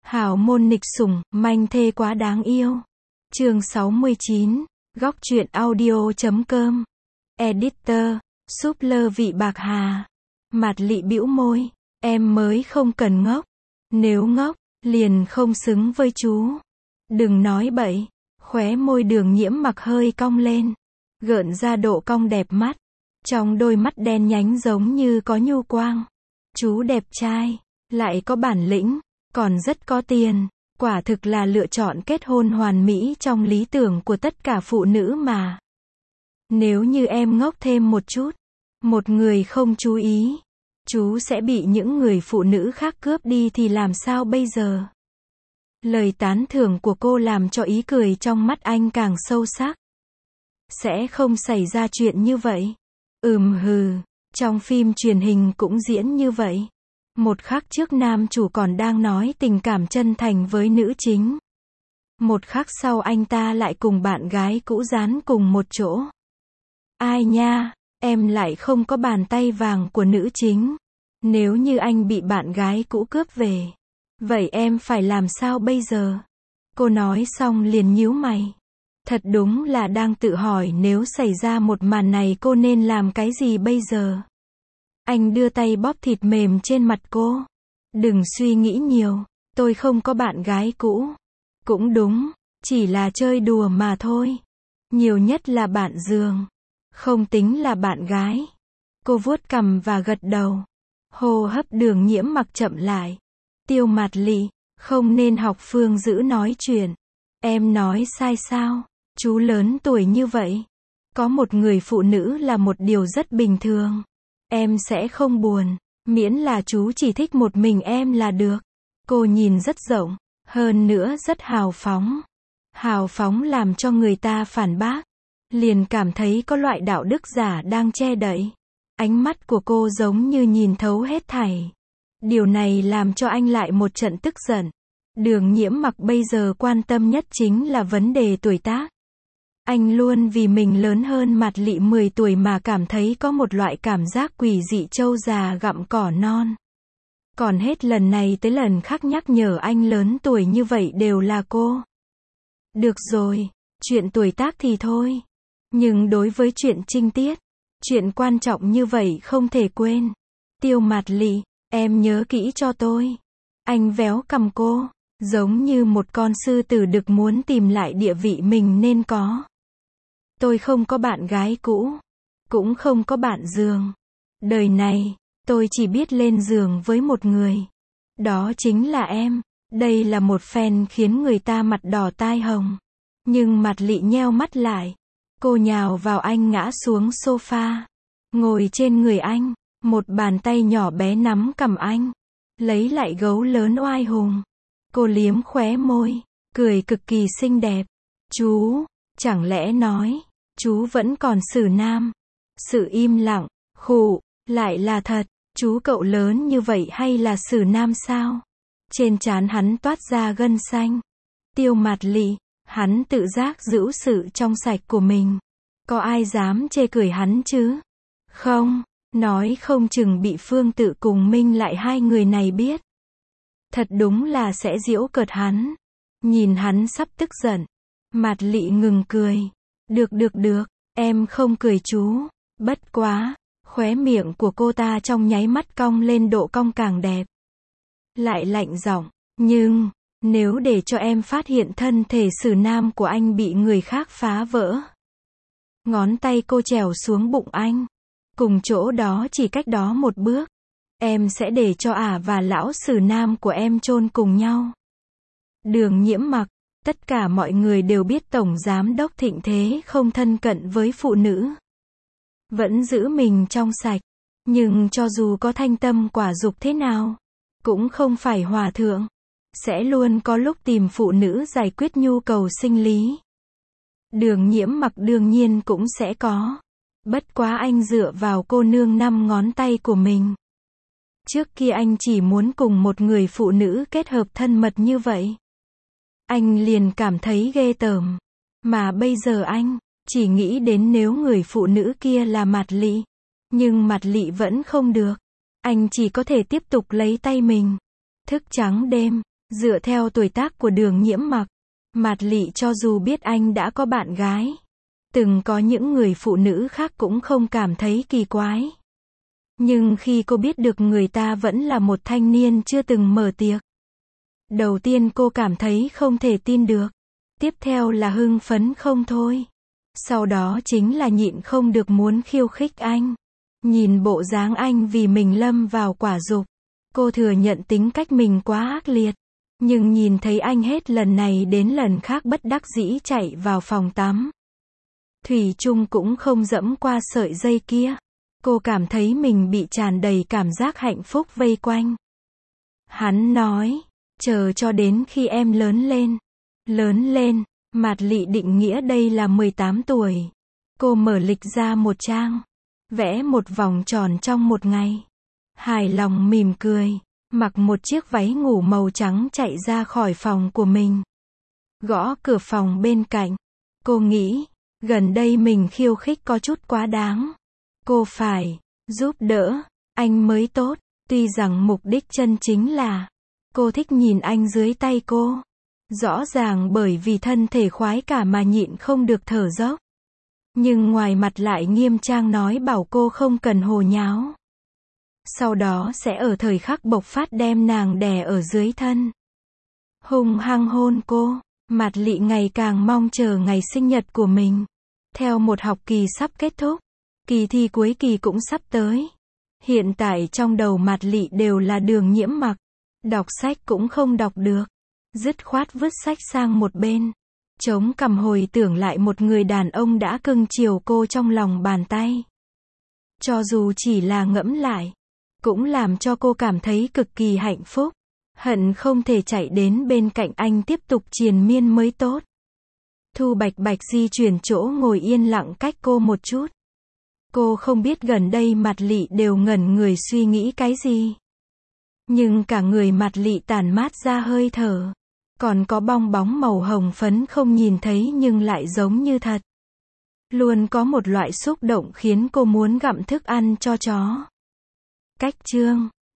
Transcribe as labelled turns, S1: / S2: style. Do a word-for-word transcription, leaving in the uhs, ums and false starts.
S1: Hảo môn nghịch sủng, manh thê quá đáng yêu. Chương sáu mươi chín, góc truyện audio chấm com. Editor, súp lơ vị bạc hà. Mạt Lị bĩu môi, em mới không cần ngốc. Nếu ngốc, liền không xứng với chú. Đừng nói bậy. Khóe môi Đường Nhiễm Mặc hơi cong lên, gợn ra độ cong đẹp mắt. Trong đôi mắt đen nhánh giống như có nhu quang. Chú đẹp trai, lại có bản lĩnh, còn rất có tiền. Quả thực là lựa chọn kết hôn hoàn mỹ trong lý tưởng của tất cả phụ nữ mà. Nếu như em ngốc thêm một chút, một người không chú ý, chú sẽ bị những người phụ nữ khác cướp đi thì làm sao bây giờ? Lời tán thưởng của cô làm cho ý cười trong mắt anh càng sâu sắc. Sẽ không xảy ra chuyện như vậy. Ừm hừ, trong phim truyền hình cũng diễn như vậy. Một khắc trước nam chủ còn đang nói tình cảm chân thành với nữ chính. Một khắc sau anh ta lại cùng bạn gái cũ dán cùng một chỗ. Ai nha, em lại không có bàn tay vàng của nữ chính. Nếu như anh bị bạn gái cũ cướp về, vậy em phải làm sao bây giờ? Cô nói xong liền nhíu mày. Thật đúng là đang tự hỏi nếu xảy ra một màn này cô nên làm cái gì bây giờ? Anh đưa tay bóp thịt mềm trên mặt cô. Đừng suy nghĩ nhiều, tôi không có bạn gái cũ. Cũng đúng, chỉ là chơi đùa mà thôi. Nhiều nhất là bạn giường. Không tính là bạn gái. Cô vuốt cằm và gật đầu. Hô hấp Đường Nhiễm Mặc chậm lại. Tiêu Mạt Lị, không nên học Phương Dữ nói chuyện. Em nói sai sao? Chú lớn tuổi như vậy. Có một người phụ nữ là một điều rất bình thường. Em sẽ không buồn, miễn là chú chỉ thích một mình em là được. Cô nhìn rất rộng, hơn nữa rất hào phóng. Hào phóng làm cho người ta phản bác. Liền cảm thấy có loại đạo đức giả đang che đậy. Ánh mắt của cô giống như nhìn thấu hết thảy. Điều này làm cho anh lại một trận tức giận. Đường Nhiễm Mặc bây giờ quan tâm nhất chính là vấn đề tuổi tác. Anh luôn vì mình lớn hơn Mạt Lị mười tuổi mà cảm thấy có một loại cảm giác quỷ dị trâu già gặm cỏ non. Còn hết lần này tới lần khác nhắc nhở anh lớn tuổi như vậy đều là cô. Được rồi, chuyện tuổi tác thì thôi. Nhưng đối với chuyện trinh tiết, chuyện quan trọng như vậy không thể quên. Tiêu Mạt Lị, em nhớ kỹ cho tôi. Anh véo cằm cô, giống như một con sư tử đực muốn tìm lại địa vị mình nên có. Tôi không có bạn gái cũ, cũng không có bạn giường. Đời này, tôi chỉ biết lên giường với một người. Đó chính là em. Đây là một phen khiến người ta mặt đỏ tai hồng. Nhưng Mạt Lị nheo mắt lại. Cô nhào vào anh ngã xuống sofa. Ngồi trên người anh, một bàn tay nhỏ bé nắm cằm anh. Lấy lại gấu lớn oai hùng. Cô liếm khóe môi, cười cực kỳ xinh đẹp. Chú, chẳng lẽ nói, chú vẫn còn xử nam? Sự im lặng, khụ, lại là thật. Chú cậu lớn như vậy hay là xử nam sao? Trên trán hắn toát ra gân xanh. Tiêu Mạt Lị, hắn tự giác giữ sự trong sạch của mình. Có ai dám chê cười hắn chứ? Không, nói không chừng bị Phương Tự cùng Minh Lại hai người này biết. Thật đúng là sẽ giễu cợt hắn. Nhìn hắn sắp tức giận. Mạt Lị ngừng cười. Được được được, em không cười chú. Bất quá, khóe miệng của cô ta trong nháy mắt cong lên độ cong càng đẹp. Lại lạnh giọng, nhưng, nếu để cho em phát hiện thân thể xử nam của anh bị người khác phá vỡ. Ngón tay cô trèo xuống bụng anh. Cùng chỗ đó chỉ cách đó một bước. Em sẽ để cho ả và lão xử nam của em chôn cùng nhau. Đường Nhiễm Mặc, tất cả mọi người đều biết Tổng Giám Đốc Thịnh Thế không thân cận với phụ nữ. Vẫn giữ mình trong sạch. Nhưng cho dù có thanh tâm quả dục thế nào, cũng không phải hòa thượng. Sẽ luôn có lúc tìm phụ nữ giải quyết nhu cầu sinh lý. Đường Nhiễm Mặc đương nhiên cũng sẽ có. Bất quá anh dựa vào cô nương năm ngón tay của mình. Trước kia anh chỉ muốn cùng một người phụ nữ kết hợp thân mật như vậy. Anh liền cảm thấy ghê tởm. Mà bây giờ anh chỉ nghĩ đến nếu người phụ nữ kia là Mạt Lị. Nhưng Mạt Lị vẫn không được. Anh chỉ có thể tiếp tục lấy tay mình. Thức trắng đêm, Dựa theo tuổi tác của Đường Nhiễm Mặc, Mạt Lị cho dù biết anh đã có bạn gái, từng có những người phụ nữ khác cũng không cảm thấy kỳ quái. Nhưng khi cô biết được người ta vẫn là một thanh niên chưa từng mở tiệc, đầu tiên cô cảm thấy không thể tin được. Tiếp theo là hưng phấn không thôi. Sau đó chính là nhịn không được muốn khiêu khích anh. Nhìn bộ dáng anh vì mình lâm vào quả dục. Cô thừa nhận tính cách mình quá ác liệt. Nhưng nhìn thấy anh hết lần này đến lần khác bất đắc dĩ chạy vào phòng tắm. Thủy chung cũng không dẫm qua sợi dây kia. Cô cảm thấy mình bị tràn đầy cảm giác hạnh phúc vây quanh. Hắn nói, chờ cho đến khi em lớn lên. Lớn lên, Mạt Lị định nghĩa đây là mười tám tuổi. Cô mở lịch ra một trang, vẽ một vòng tròn trong một ngày. Hài lòng mỉm cười, mặc một chiếc váy ngủ màu trắng chạy ra khỏi phòng của mình. Gõ cửa phòng bên cạnh. Cô nghĩ, gần đây mình khiêu khích có chút quá đáng. Cô phải giúp đỡ anh mới tốt. Tuy rằng mục đích chân chính là cô thích nhìn anh dưới tay cô. Rõ ràng bởi vì thân thể khoái cả mà nhịn không được thở dốc. Nhưng ngoài mặt lại nghiêm trang nói bảo cô không cần hồ nháo. Sau đó sẽ ở thời khắc bộc phát đem nàng đè ở dưới thân. Hung hăng hôn cô. Mạt Lị ngày càng mong chờ ngày sinh nhật của mình. Theo một học kỳ sắp kết thúc, kỳ thi cuối kỳ cũng sắp tới. Hiện tại trong đầu Mạt Lị đều là Đường Nhiễm Mặc. Đọc sách cũng không đọc được. Dứt khoát vứt sách sang một bên. Chống cằm hồi tưởng lại một người đàn ông đã cưng chiều cô trong lòng bàn tay. Cho dù chỉ là ngẫm lại, cũng làm cho cô cảm thấy cực kỳ hạnh phúc. Hận không thể chạy đến bên cạnh anh tiếp tục triền miên mới tốt. Thu Bạch Bạch di chuyển chỗ ngồi yên lặng cách cô một chút. Cô không biết gần đây Mạt Lị đều ngẩn người suy nghĩ cái gì. Nhưng cả người Mạt Lị tản mát ra hơi thở. Còn có bong bóng màu hồng phấn không nhìn thấy nhưng lại giống như thật. Luôn có một loại xúc động khiến cô muốn gặm thức ăn cho chó. Cách chương